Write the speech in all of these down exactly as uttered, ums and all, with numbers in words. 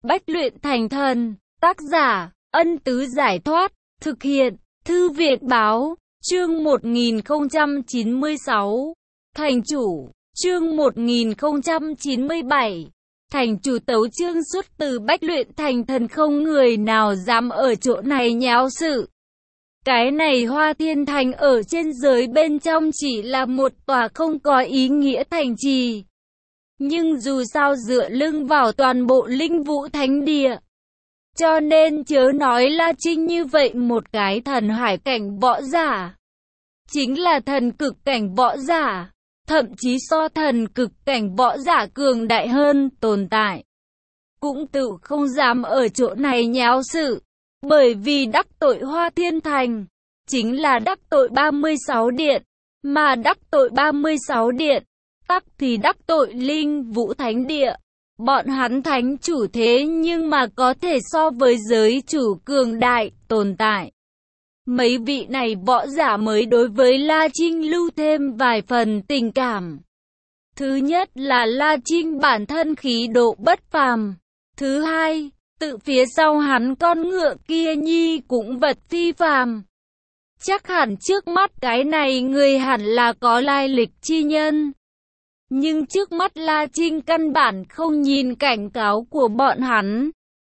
Bách luyện thành thần, tác giả, Ân Tứ Giải Thoát, thực hiện, Thư viện Báo, chương một nghìn không trăm chín mươi sáu, Thành chủ, chương một nghìn không trăm chín mươi bảy, Thành chủ tấu chương xuất từ Bách luyện thành thần, không người nào dám ở chỗ này nháo sự. Cái này Hoa Thiên Thành ở trên giới bên trong chỉ là một tòa không có ý nghĩa thành trì. Nhưng dù sao dựa lưng vào toàn bộ linh vũ thánh địa. Cho nên chớ nói La Trinh như vậy một cái thần hải cảnh võ giả. Chính là thần cực cảnh võ giả. Thậm chí so thần cực cảnh võ giả cường đại hơn tồn tại. Cũng tự không dám ở chỗ này nháo sự. Bởi vì đắc tội Hoa Thiên Thành. Chính là đắc tội ba mươi sáu điện. Mà đắc tội ba mươi sáu điện. Tắc thì đắc tội linh vũ thánh địa. Bọn hắn thánh chủ thế nhưng mà có thể so với giới chủ cường đại tồn tại. Mấy vị này võ giả mới đối với La Trinh lưu thêm vài phần tình cảm. Thứ nhất là La Trinh bản thân khí độ bất phàm. Thứ hai, tự phía sau hắn con ngựa kia nhi cũng vật phi phàm. Chắc hẳn trước mắt cái này người hẳn là có lai lịch chi nhân. Nhưng trước mắt La Trinh căn bản không nhìn cảnh cáo của bọn hắn.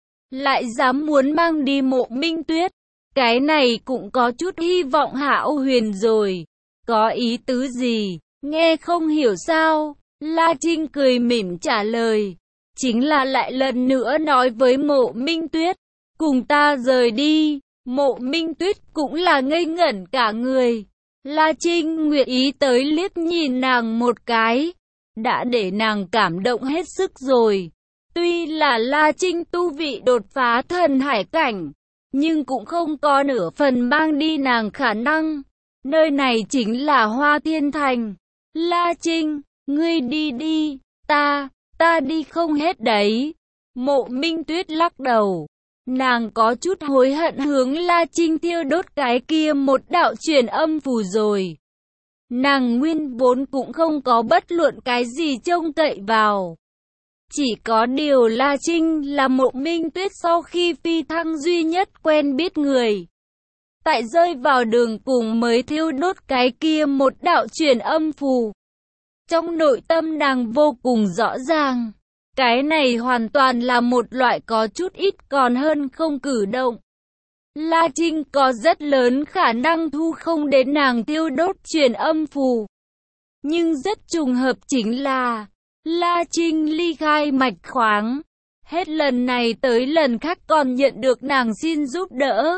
Lại dám muốn mang đi Mộ Minh Tuyết. Cái này cũng có chút hy vọng hão huyền rồi. Có ý tứ gì? Nghe không hiểu sao? La Trinh cười mỉm trả lời. Chính là lại lần nữa nói với Mộ Minh Tuyết. Cùng ta rời đi. Mộ Minh Tuyết cũng là ngây ngẩn cả người. La Trinh nguyện ý tới liếc nhìn nàng một cái. Đã để nàng cảm động hết sức rồi. Tuy là La Trinh tu vị đột phá thần hải cảnh. Nhưng cũng không có nửa phần mang đi nàng khả năng. Nơi này chính là Hoa Thiên Thành. La Trinh, ngươi đi đi. Ta, ta đi không hết đấy. Mộ Minh Tuyết lắc đầu. Nàng có chút hối hận hướng La Trinh thiêu đốt cái kia một đạo truyền âm phù rồi. Nàng nguyên vốn cũng không có bất luận cái gì trông cậy vào. Chỉ có điều La Trinh là Mộ Minh Tuyết sau khi phi thăng duy nhất quen biết người. Tại rơi vào đường cùng mới thiêu đốt cái kia một đạo truyền âm phù. Trong nội tâm nàng vô cùng rõ ràng. Cái này hoàn toàn là một loại có chút ít còn hơn không cử động. La Trinh có rất lớn khả năng thu không đến nàng tiêu đốt truyền âm phù. Nhưng rất trùng hợp chính là La Trinh ly khai mạch khoáng. Hết lần này tới lần khác còn nhận được nàng xin giúp đỡ.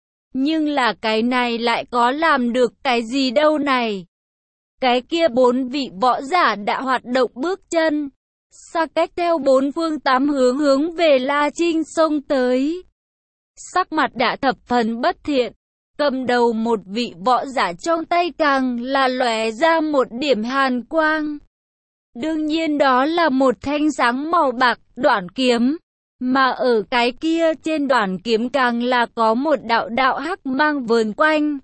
Nhưng là cái này lại có làm được cái gì đâu này. Cái kia bốn vị võ giả đã hoạt động bước chân. Xa cách theo bốn phương tám hướng hướng về La Trinh xông tới. Sắc mặt đã thập phần bất thiện. Cầm đầu một vị võ giả trong tay càng là lóe ra một điểm hàn quang. Đương nhiên đó là một thanh sáng màu bạc đoản kiếm. Mà ở cái kia trên đoản kiếm càng là có một đạo đạo hắc mang vờn quanh.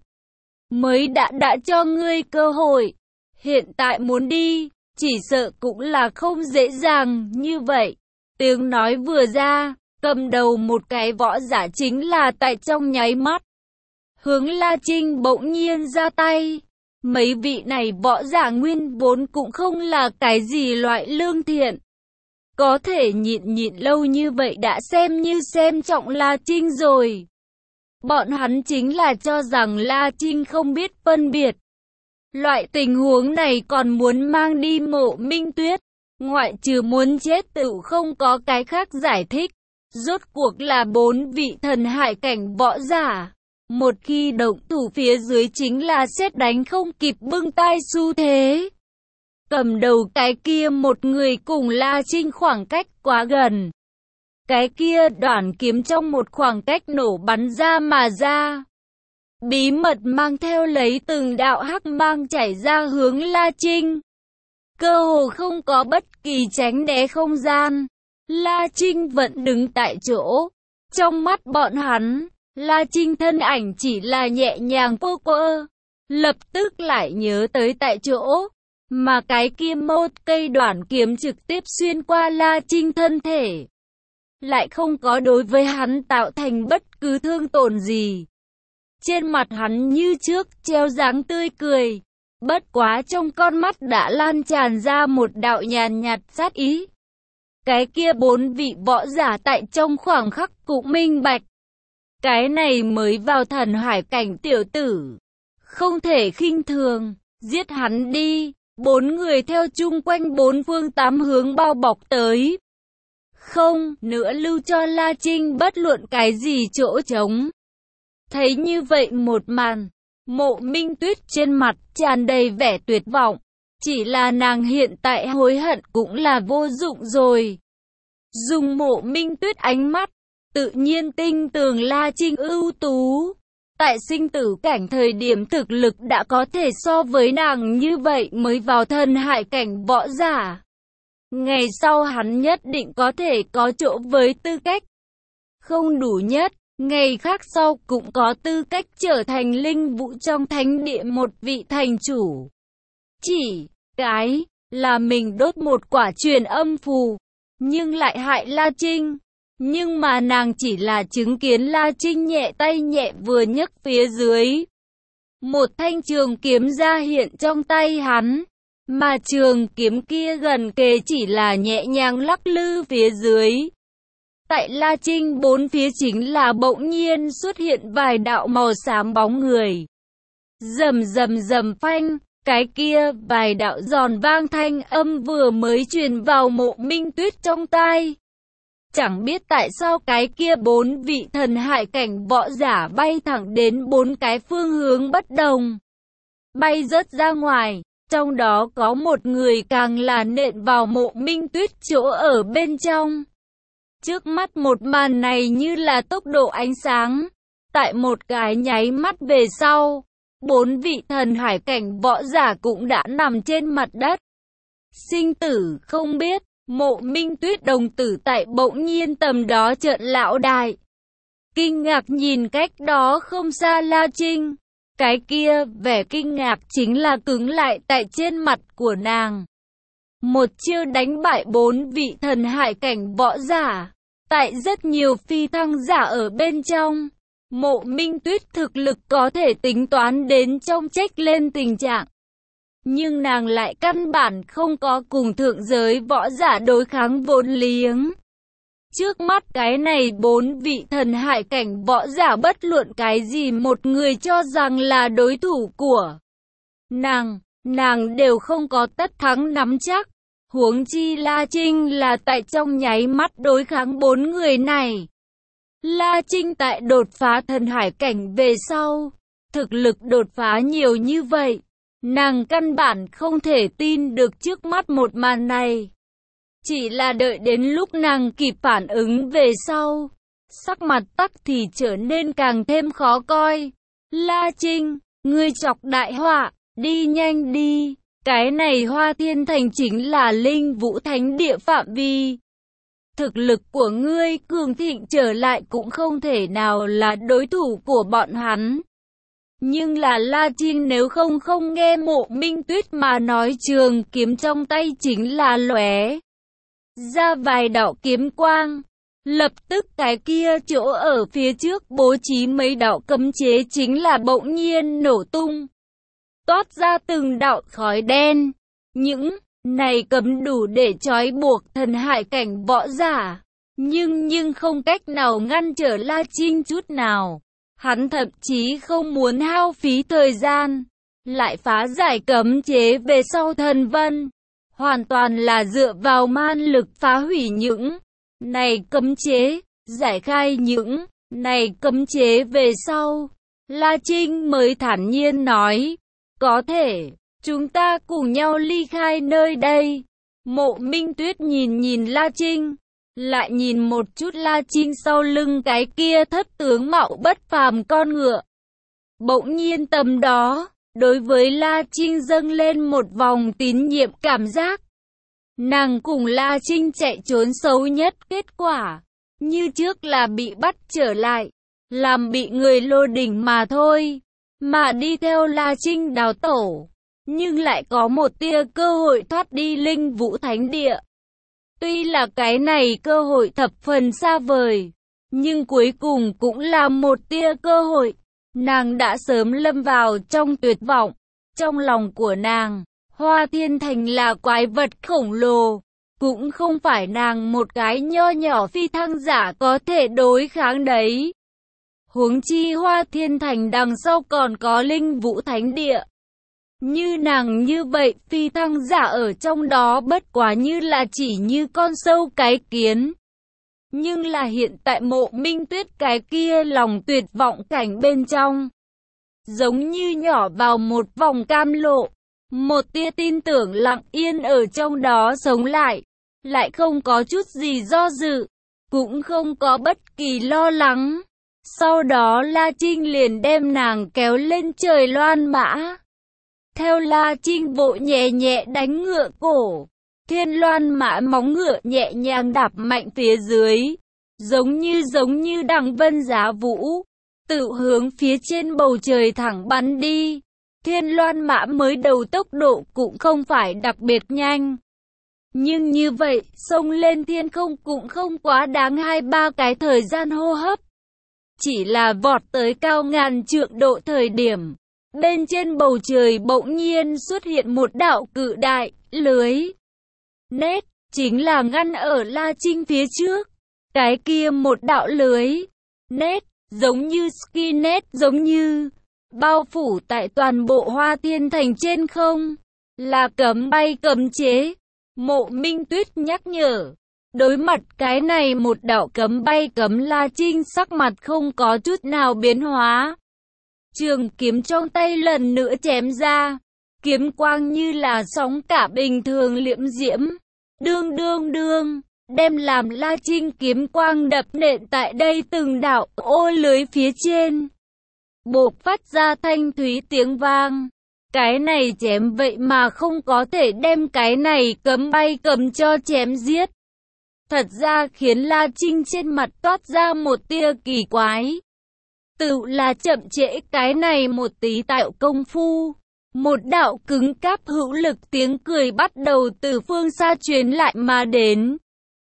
Mới đã đã cho ngươi cơ hội. Hiện tại muốn đi. Chỉ sợ cũng là không dễ dàng như vậy. Tiếng nói vừa ra, cầm đầu một cái võ giả chính là tại trong nháy mắt. Hướng La Trinh bỗng nhiên ra tay. Mấy vị này võ giả nguyên vốn cũng không là cái gì loại lương thiện. Có thể nhịn nhịn lâu như vậy đã xem như xem trọng La Trinh rồi. Bọn hắn chính là cho rằng La Trinh không biết phân biệt. Loại tình huống này còn muốn mang đi Mộ Minh Tuyết. Ngoại trừ muốn chết tự không có cái khác giải thích. Rốt cuộc là bốn vị thần hải cảnh võ giả. Một khi động thủ phía dưới chính là sét đánh không kịp bưng tay xu thế. Cầm đầu cái kia một người cùng La Trinh khoảng cách quá gần. Cái kia đoản kiếm trong một khoảng cách nổ bắn ra mà ra. Bí mật mang theo lấy từng đạo hắc mang chảy ra hướng La Trinh. Cơ hồ không có bất kỳ tránh né không gian. La Trinh vẫn đứng tại chỗ. Trong mắt bọn hắn, La Trinh thân ảnh chỉ là nhẹ nhàng quơ quơ. Lập tức lại nhớ tới tại chỗ. Mà cái kia một cây đoản kiếm trực tiếp xuyên qua La Trinh thân thể. lại không có đối với hắn tạo thành bất cứ thương tổn gì. Trên mặt hắn như trước treo dáng tươi cười, bất quá trong con mắt đã lan tràn ra một đạo nhàn nhạt sát ý. Cái kia bốn vị võ giả tại trong khoảng khắc cũng minh bạch. Cái này mới vào thần hải cảnh tiểu tử, không thể khinh thường, giết hắn đi. Bốn người theo chung quanh bốn phương tám hướng bao bọc tới. Không nữa lưu cho La Trinh bất luận cái gì chỗ trống. Thấy như vậy một màn, Mộ Minh Tuyết trên mặt tràn đầy vẻ tuyệt vọng. Chỉ là nàng hiện tại hối hận cũng là vô dụng rồi. Dùng Mộ Minh Tuyết ánh mắt, tự nhiên tinh tường La Trinh ưu tú. Tại sinh tử cảnh thời điểm thực lực đã có thể so với nàng như vậy mới vào thần hải cảnh võ giả. Ngày sau hắn nhất định có thể có chỗ với tư cách. Không đủ nhất, ngày khác sau cũng có tư cách trở thành linh vũ trong thánh địa một vị thành chủ. Chỉ cái là mình đốt một quả truyền âm phù, nhưng lại hại La Trinh. Nhưng mà nàng chỉ là chứng kiến La Trinh nhẹ tay nhẹ vừa nhấc phía dưới. Một thanh trường kiếm ra hiện trong tay hắn. Mà trường kiếm kia gần kề chỉ là nhẹ nhàng lắc lư phía dưới. Tại La Trinh bốn phía chính là bỗng nhiên xuất hiện vài đạo màu xám bóng người. Rầm rầm rầm phanh, cái kia vài đạo giòn vang thanh âm vừa mới truyền vào Mộ Minh Tuyết trong tai. Chẳng biết tại sao cái kia bốn vị thần hải cảnh võ giả bay thẳng đến bốn cái phương hướng bất đồng. Bay rớt ra ngoài, trong đó có một người càng là nện vào Mộ Minh Tuyết chỗ ở bên trong. Trước mắt một màn này như là tốc độ ánh sáng. Tại một cái nháy mắt về sau, bốn vị thần hải cảnh võ giả cũng đã nằm trên mặt đất. Sinh tử không biết. Mộ Minh Tuyết đồng tử tại bỗng nhiên tầm đó trợn lão đại. Kinh ngạc nhìn cách đó không xa La Trinh. Cái kia vẻ kinh ngạc chính là cứng lại tại trên mặt của nàng. Một chiêu đánh bại bốn vị thần hải cảnh võ giả. Tại rất nhiều phi thăng giả ở bên trong, Mộ Minh Tuyết thực lực có thể tính toán đến trong trách lên tình trạng. Nhưng nàng lại căn bản không có cùng thượng giới võ giả đối kháng vốn liếng. Trước mắt cái này bốn vị thần hải cảnh võ giả bất luận cái gì một người cho rằng là đối thủ của nàng, nàng đều không có tất thắng nắm chắc. Huống chi La Trinh là tại trong nháy mắt đối kháng bốn người này. La Trinh tại đột phá thần hải cảnh về sau, thực lực đột phá nhiều như vậy. Nàng căn bản không thể tin được trước mắt một màn này. Chỉ là đợi đến lúc nàng kịp phản ứng về sau, sắc mặt tắc thì trở nên càng thêm khó coi. La Trinh, ngươi chọc đại họa, đi nhanh đi. Cái này Hoa Thiên Thành chính là linh vũ thánh địa phạm vi. Thực lực của ngươi cường thịnh trở lại cũng không thể nào là đối thủ của bọn hắn. Nhưng là La Trinh nếu không không nghe Mộ Minh Tuyết mà nói, trường kiếm trong tay chính là lóe ra vài đạo kiếm quang. Lập tức cái kia chỗ ở phía trước bố trí mấy đạo cấm chế chính là bỗng nhiên nổ tung. Toát ra từng đạo khói đen. Những này cấm đủ để trói buộc thần hải cảnh võ giả. Nhưng nhưng không cách nào ngăn trở La Trinh chút nào. Hắn thậm chí không muốn hao phí thời gian, lại phá giải cấm chế về sau thần vân. Hoàn toàn là dựa vào man lực phá hủy những này cấm chế, giải khai những này cấm chế về sau. La Trinh mới thản nhiên nói, có thể, chúng ta cùng nhau ly khai nơi đây. Mộ Minh Tuyết nhìn nhìn La Trinh. Lại nhìn một chút La Trinh sau lưng cái kia thất tướng mạo bất phàm con ngựa. Bỗng nhiên tầm đó, đối với La Trinh dâng lên một vòng tín nhiệm cảm giác. Nàng cùng La Trinh chạy trốn xấu nhất kết quả, như trước là bị bắt trở lại, làm bị người lô đỉnh mà thôi. Mà đi theo La Trinh đào tổ, nhưng lại có một tia cơ hội thoát đi linh vũ thánh địa. Tuy là cái này cơ hội thập phần xa vời, nhưng cuối cùng cũng là một tia cơ hội. Nàng đã sớm lâm vào trong tuyệt vọng. Trong lòng của nàng, Hoa Thiên Thành là quái vật khổng lồ, cũng không phải nàng một cái nho nhỏ phi thăng giả có thể đối kháng đấy. Huống chi Hoa Thiên Thành đằng sau còn có Linh Vũ Thánh Địa. Như nàng như vậy, phi thăng giả ở trong đó bất quá như là chỉ như con sâu cái kiến. Nhưng là hiện tại Mộ Minh Tuyết cái kia lòng tuyệt vọng cảnh bên trong, giống như nhỏ vào một vòng cam lộ, một tia tin tưởng lặng yên ở trong đó sống lại, lại không có chút gì do dự, cũng không có bất kỳ lo lắng. Sau đó La Trinh liền đem nàng kéo lên trời loan mã. Theo La Trinh vội nhẹ nhẹ đánh ngựa cổ, thiên loan mã móng ngựa nhẹ nhàng đạp mạnh phía dưới, giống như giống như đằng vân giá vũ, tự hướng phía trên bầu trời thẳng bắn đi. Thiên loan mã mới đầu tốc độ cũng không phải đặc biệt nhanh, nhưng như vậy xông lên thiên không cũng không quá đáng hai ba cái thời gian hô hấp. Chỉ là vọt tới cao ngàn trượng độ thời điểm, bên trên bầu trời bỗng nhiên xuất hiện một đạo cự đại lưới nét, chính là ngăn ở La Trinh phía trước. Cái kia một đạo lưới nét, giống như ski net, giống như bao phủ tại toàn bộ Hoa Thiên Thành trên không, là cấm bay cấm chế. Mộ Minh Tuyết nhắc nhở. Đối mặt cái này một đạo cấm bay cấm, La Trinh sắc mặt không có chút nào biến hóa. Trường kiếm trong tay lần nữa chém ra, kiếm quang như là sóng cả bình thường liễm diễm. Đương đương đương, đem làm La Trinh kiếm quang đập nện tại đây từng đạo ô lưới phía trên, bộc phát ra thanh thúy tiếng vang. Cái này chém vậy mà không có thể đem cái này cấm bay cấm cho chém giết. Thật ra khiến La Trinh trên mặt toát ra một tia kỳ quái. Tự là chậm trễ cái này một tí tạo công phu. Một đạo cứng cáp hữu lực tiếng cười bắt đầu từ phương xa truyền lại mà đến.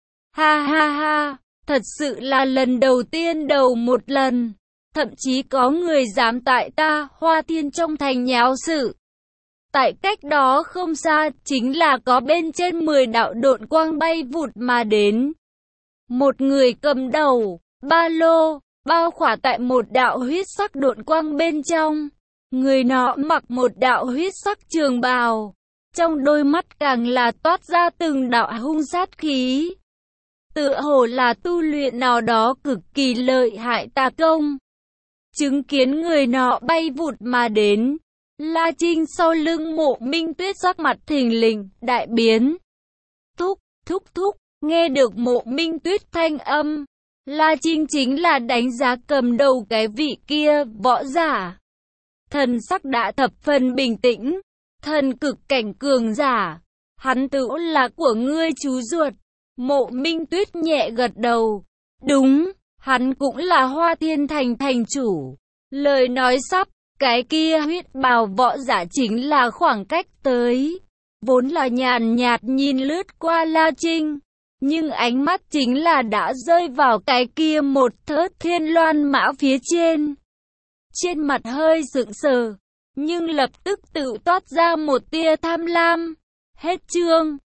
Ha ha ha, thật sự là lần đầu tiên đầu một lần. Thậm chí có người dám tại ta Hoa Thiên trong thành nháo sự. Tại cách đó không xa, chính là có bên trên mười đạo độn quang bay vụt mà đến. Một người cầm đầu, ba lô, bao khỏa tại một đạo huyết sắc độn quang bên trong. Người nọ mặc một đạo huyết sắc trường bào, trong đôi mắt càng là toát ra từng đạo hung sát khí. Tựa hồ là tu luyện nào đó cực kỳ lợi hại tà công. Chứng kiến người nọ bay vụt mà đến, La Trinh sau lưng Mộ Minh Tuyết sắc mặt thình lình, đại biến. Thúc, thúc thúc, nghe được Mộ Minh Tuyết thanh âm, La Trinh chính là đánh giá cầm đầu cái vị kia, võ giả. Thần sắc đã thập phần bình tĩnh, thần cực cảnh cường giả, hắn tự là của ngươi chú ruột. Mộ Minh Tuyết nhẹ gật đầu, đúng, hắn cũng là Hoa Thiên Thành thành chủ. Lời nói sắp, cái kia huyết bào võ giả chính là khoảng cách tới, vốn là nhàn nhạt nhìn lướt qua La Trinh, nhưng ánh mắt chính là đã rơi vào cái kia một thớt thiên loan mã phía trên. Trên mặt hơi sững sờ, nhưng lập tức tự toát ra một tia tham lam. Hết chương.